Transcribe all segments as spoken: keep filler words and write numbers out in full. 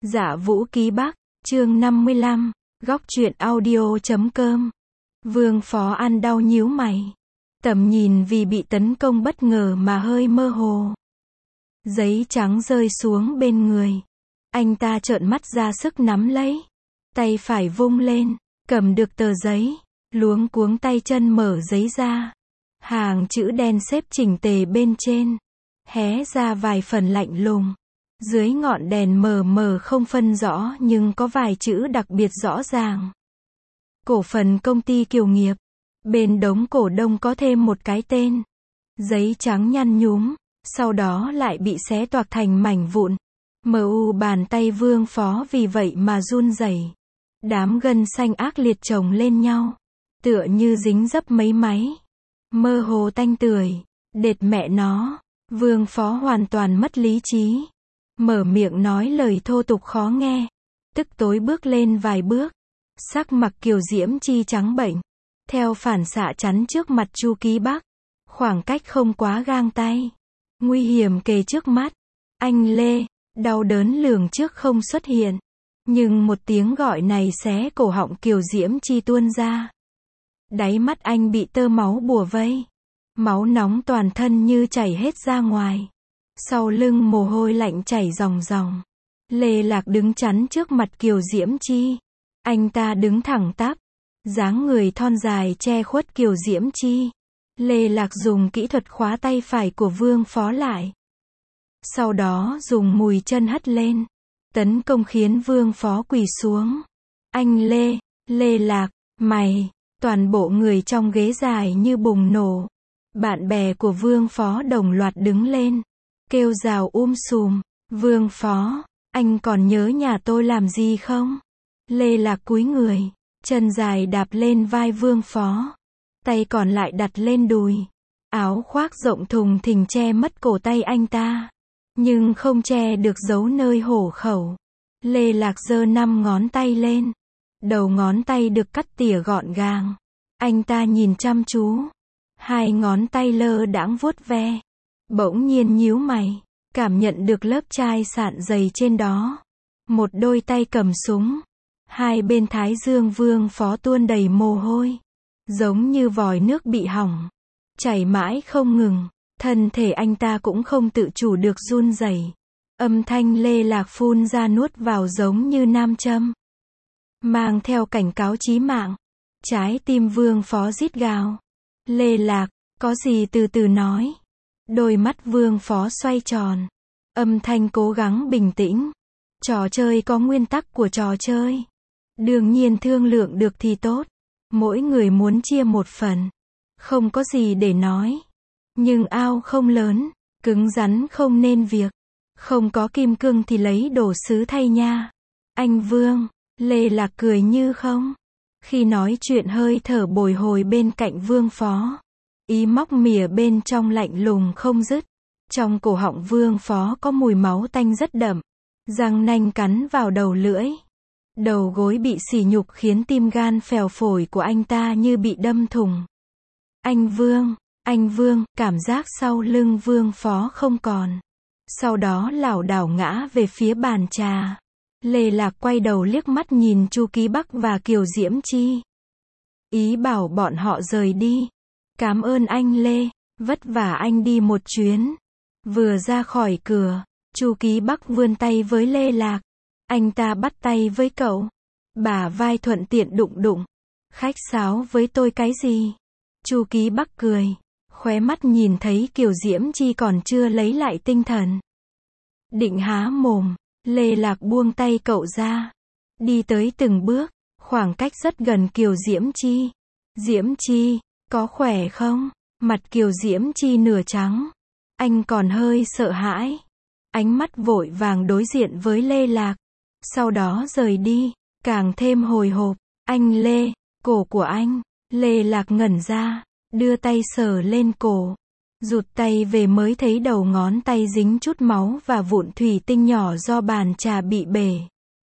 Dạ Vũ Ký Bắc, chương năm mươi lăm, góc truyện audio chấm com. Vương Phó ăn đau nhíu mày. Tầm nhìn vì bị tấn công bất ngờ mà hơi mơ hồ. Giấy trắng rơi xuống bên người. Anh ta trợn mắt ra sức nắm lấy. Tay phải vung lên, cầm được tờ giấy, luống cuống tay chân mở giấy ra. Hàng chữ đen xếp chỉnh tề bên trên. Hé ra vài phần lạnh lùng. Dưới ngọn đèn mờ mờ không phân rõ nhưng có vài chữ đặc biệt rõ ràng. Cổ phần công ty Kiều Nghiệp. Bên đống cổ đông có thêm một cái tên. Giấy trắng nhăn nhúm, sau đó lại bị xé toạc thành mảnh vụn. Mờ u bàn tay Vương Phó vì vậy mà run rẩy. Đám gân xanh ác liệt chồng lên nhau, tựa như dính dấp mấy máy. Mơ hồ tanh tưởi, đệt mẹ nó. Vương Phó hoàn toàn mất lý trí. Mở miệng nói lời thô tục khó nghe. Tức tối bước lên vài bước. Sắc mặt Kiều Diễm Chi trắng bệch. Theo phản xạ chắn trước mặt Chu Ký Bắc. Khoảng cách không quá gang tay. Nguy hiểm kề trước mắt. Anh Lê, đau đớn lường trước không xuất hiện. Nhưng một tiếng gọi này xé cổ họng Kiều Diễm Chi tuôn ra. Đáy mắt anh bị tơ máu bùa vây. Máu nóng toàn thân như chảy hết ra ngoài. Sau lưng mồ hôi lạnh chảy ròng ròng. Lê Lạc đứng chắn trước mặt Kiều Diễm Chi. Anh ta đứng thẳng tắp. Dáng người thon dài che khuất Kiều Diễm Chi. Lê Lạc dùng kỹ thuật khóa tay phải của Vương Phó lại. Sau đó dùng mùi chân hất lên. Tấn công khiến Vương Phó quỳ xuống. Anh Lê, Lê Lạc, mày. Toàn bộ người trong ghế dài như bùng nổ. Bạn bè của Vương Phó đồng loạt đứng lên. Kêu rào um sùm. Vương Phó, anh còn nhớ nhà tôi làm gì không? Lê Lạc cúi người. Chân dài đạp lên vai Vương Phó. Tay còn lại đặt lên đùi. Áo khoác rộng thùng thình che mất cổ tay anh ta. Nhưng không che được dấu nơi hổ khẩu. Lê Lạc giơ năm ngón tay lên. Đầu ngón tay được cắt tỉa gọn gàng. Anh ta nhìn chăm chú. Hai ngón tay lơ đãng vuốt ve. Bỗng nhiên nhíu mày. Cảm nhận được lớp chai sạn dày trên đó. Một đôi tay cầm súng. Hai bên thái dương Vương Phó tuôn đầy mồ hôi. Giống như vòi nước bị hỏng. Chảy mãi không ngừng. Thân thể anh ta cũng không tự chủ được run rẩy. Âm thanh Lê Lạc phun ra nuốt vào giống như nam châm. Mang theo cảnh cáo chí mạng. Trái tim Vương Phó rít gào. Lê Lạc, có gì từ từ nói. Đôi mắt Vương Phó xoay tròn. Âm thanh cố gắng bình tĩnh. Trò chơi có nguyên tắc của trò chơi. Đương nhiên thương lượng được thì tốt. Mỗi người muốn chia một phần. Không có gì để nói. Nhưng ao không lớn. Cứng rắn không nên việc. Không có kim cương thì lấy đồ sứ thay nha. Anh Vương, Lê Lạc cười như không. Khi nói chuyện hơi thở bồi hồi bên cạnh Vương Phó. Ý móc mỉa bên trong lạnh lùng không dứt. Trong cổ họng Vương Phó có mùi máu tanh rất đậm. Răng nanh cắn vào đầu lưỡi. Đầu gối bị sỉ nhục khiến tim gan phèo phổi của anh ta như bị đâm thủng. Anh Vương, anh Vương, cảm giác sau lưng Vương Phó không còn. Sau đó lảo đảo ngã về phía bàn trà. Lê Lạc quay đầu liếc mắt nhìn Chu Ký Bắc và Kiều Diễm Chi. Ý bảo bọn họ rời đi. Cảm ơn anh Lê, vất vả anh đi một chuyến. Vừa ra khỏi cửa, Chu Ký Bắc vươn tay với Lê Lạc. Anh ta bắt tay với cậu. Bả vai thuận tiện đụng đụng. Khách sáo với tôi cái gì? Chu Ký Bắc cười. Khóe mắt nhìn thấy Kiều Diễm Chi còn chưa lấy lại tinh thần. Định há mồm. Lê Lạc buông tay cậu ra. Đi tới từng bước. Khoảng cách rất gần Kiều Diễm Chi. Diễm Chi, có khỏe không? Mặt Kiều Diễm Chi nửa trắng. Anh còn hơi sợ hãi. Ánh mắt vội vàng đối diện với Lê Lạc. Sau đó rời đi. Càng thêm hồi hộp. Anh Lê, cổ của anh. Lê Lạc ngẩn ra. Đưa tay sờ lên cổ. Rụt tay về mới thấy đầu ngón tay dính chút máu và vụn thủy tinh nhỏ do bàn trà bị bể.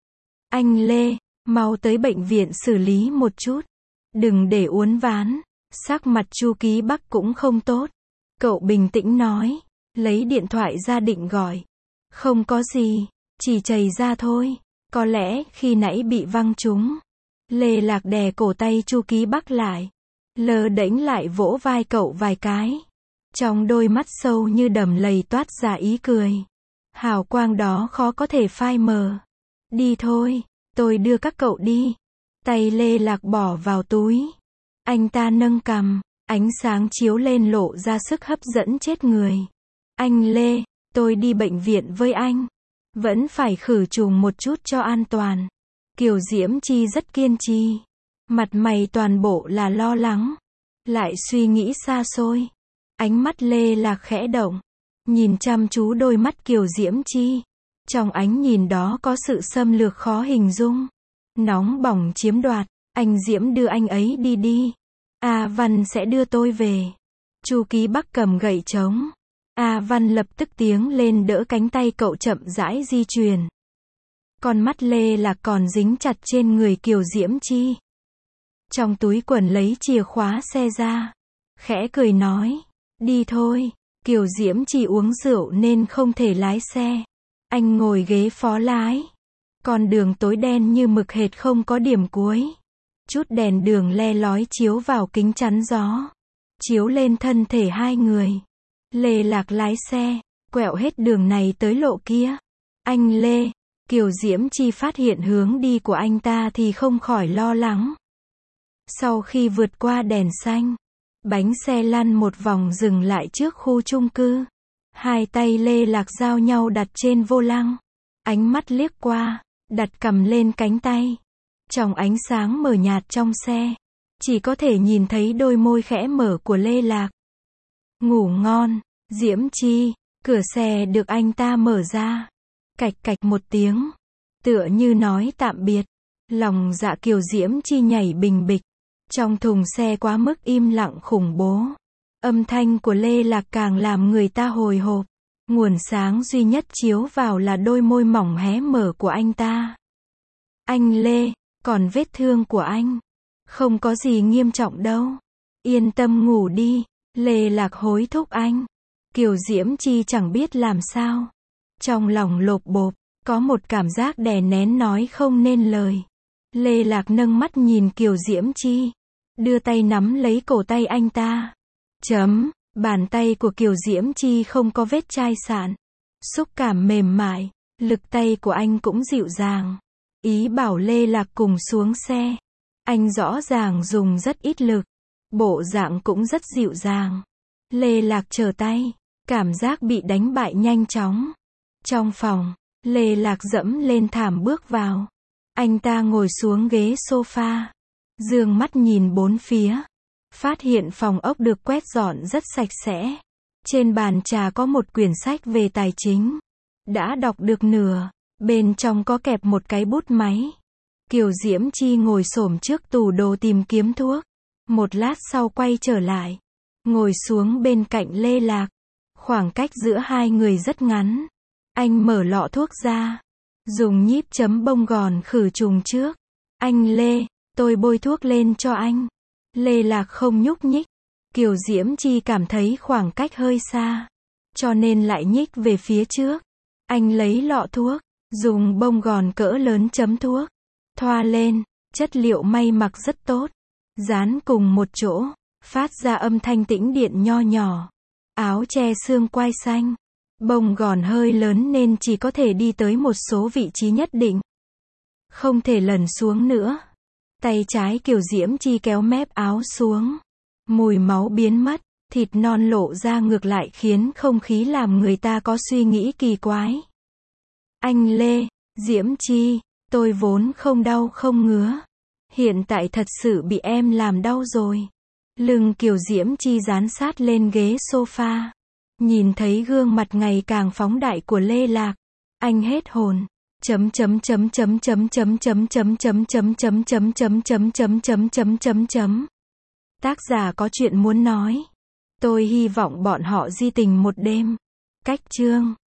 Anh Lê, mau tới bệnh viện xử lý một chút. Đừng để uốn ván. Sắc mặt Chu Ký Bắc cũng không tốt. Cậu bình tĩnh nói. Lấy điện thoại ra định gọi. Không có gì. Chỉ chảy ra thôi. Có lẽ khi nãy bị văng trúng. Lê Lạc đè cổ tay Chu Ký Bắc lại. Lơ đễnh lại vỗ vai cậu vài cái. Trong đôi mắt sâu như đầm lầy toát ra ý cười. Hào quang đó khó có thể phai mờ. Đi thôi, tôi đưa các cậu đi. Tay Lê Lạc bỏ vào túi. Anh ta nâng cằm, ánh sáng chiếu lên lộ ra sức hấp dẫn chết người. Anh Lê, tôi đi bệnh viện với anh. Vẫn phải khử trùng một chút cho an toàn. Kiều Diễm Chi rất kiên trì. Mặt mày toàn bộ là lo lắng. Lại suy nghĩ xa xôi. Ánh mắt Lê Lạc khẽ động. Nhìn chăm chú đôi mắt Kiều Diễm Chi. Trong ánh nhìn đó có sự xâm lược khó hình dung. Nóng bỏng chiếm đoạt. Anh Diễm đưa anh ấy đi đi. A Văn sẽ đưa tôi về. Chu Ký Bắc cầm gậy trống. A Văn lập tức tiến lên đỡ cánh tay cậu chậm rãi di chuyển. Con mắt Lê Lạc còn dính chặt trên người Kiều Diễm Chi. Trong túi quần lấy chìa khóa xe ra. Khẽ cười nói. Đi thôi. Kiều Diễm Chi uống rượu nên không thể lái xe. Anh ngồi ghế phó lái. Con đường tối đen như mực hệt không có điểm cuối. Chút đèn đường le lói chiếu vào kính chắn gió. Chiếu lên thân thể hai người. Lê Lạc lái xe, quẹo hết đường này tới lộ kia. Anh Lê, Kiều Diễm Chi phát hiện hướng đi của anh ta thì không khỏi lo lắng. Sau khi vượt qua đèn xanh, bánh xe lăn một vòng dừng lại trước khu chung cư. Hai tay Lê Lạc giao nhau đặt trên vô lăng. Ánh mắt liếc qua, đặt cầm lên cánh tay. Trong ánh sáng mờ nhạt trong xe, chỉ có thể nhìn thấy đôi môi khẽ mở của Lê Lạc. Ngủ ngon, Diễm Chi. Cửa xe được anh ta mở ra. Cạch cạch một tiếng. Tựa như nói tạm biệt. Lòng dạ Kiều Diễm Chi nhảy bình bịch. Trong thùng xe quá mức im lặng khủng bố. Âm thanh của Lê Lạc càng làm người ta hồi hộp. Nguồn sáng duy nhất chiếu vào là đôi môi mỏng hé mở của anh ta. Anh Lê, còn vết thương của anh? Không có gì nghiêm trọng đâu. Yên tâm ngủ đi. Lê Lạc hối thúc anh. Kiều Diễm Chi chẳng biết làm sao. Trong lòng lộp bộp, có một cảm giác đè nén nói không nên lời. Lê Lạc nâng mắt nhìn Kiều Diễm Chi. Đưa tay nắm lấy cổ tay anh ta. Chấm, bàn tay của Kiều Diễm Chi không có vết chai sạn. Xúc cảm mềm mại, lực tay của anh cũng dịu dàng. Ý bảo Lê Lạc cùng xuống xe. Anh rõ ràng dùng rất ít lực. Bộ dạng cũng rất dịu dàng. Lê Lạc trở tay. Cảm giác bị đánh bại nhanh chóng. Trong phòng, Lê Lạc dẫm lên thảm bước vào. Anh ta ngồi xuống ghế sofa. Dương mắt nhìn bốn phía. Phát hiện phòng ốc được quét dọn rất sạch sẽ. Trên bàn trà có một quyển sách về tài chính. Đã đọc được nửa. Bên trong có kẹp một cái bút máy. Kiều Diễm Chi ngồi xổm trước tủ đồ tìm kiếm thuốc. Một lát sau quay trở lại. Ngồi xuống bên cạnh Lê Lạc. Khoảng cách giữa hai người rất ngắn. Anh mở lọ thuốc ra. Dùng nhíp chấm bông gòn khử trùng trước. Anh Lê, tôi bôi thuốc lên cho anh. Lê Lạc không nhúc nhích. Kiều Diễm Chi cảm thấy khoảng cách hơi xa. Cho nên lại nhích về phía trước. Anh lấy lọ thuốc. Dùng bông gòn cỡ lớn chấm thuốc. Thoa lên. Chất liệu may mặc rất tốt. Dán cùng một chỗ. Phát ra âm thanh tĩnh điện nho nhỏ. Áo che xương quai xanh. Bông gòn hơi lớn nên chỉ có thể đi tới một số vị trí nhất định. Không thể lẩn xuống nữa. Tay trái Kiều Diễm Chi kéo mép áo xuống. Mùi máu biến mất. Thịt non lộ ra ngược lại khiến không khí làm người ta có suy nghĩ kỳ quái. Anh Lê, Diễm Chi, tôi vốn không đau không ngứa. Hiện tại thật sự bị em làm đau rồi. Lưng Kiều Diễm Chi dán sát lên ghế sofa. Nhìn thấy gương mặt ngày càng phóng đại của Lê Lạc. Anh hết hồn. Chấm chấm chấm chấm chấm chấm chấm chấm chấm chấm chấm chấm chấm chấm chấm chấm chấm chấm chấm. Tác giả có chuyện muốn nói. Tôi hy vọng bọn họ di tình một đêm. Cách chương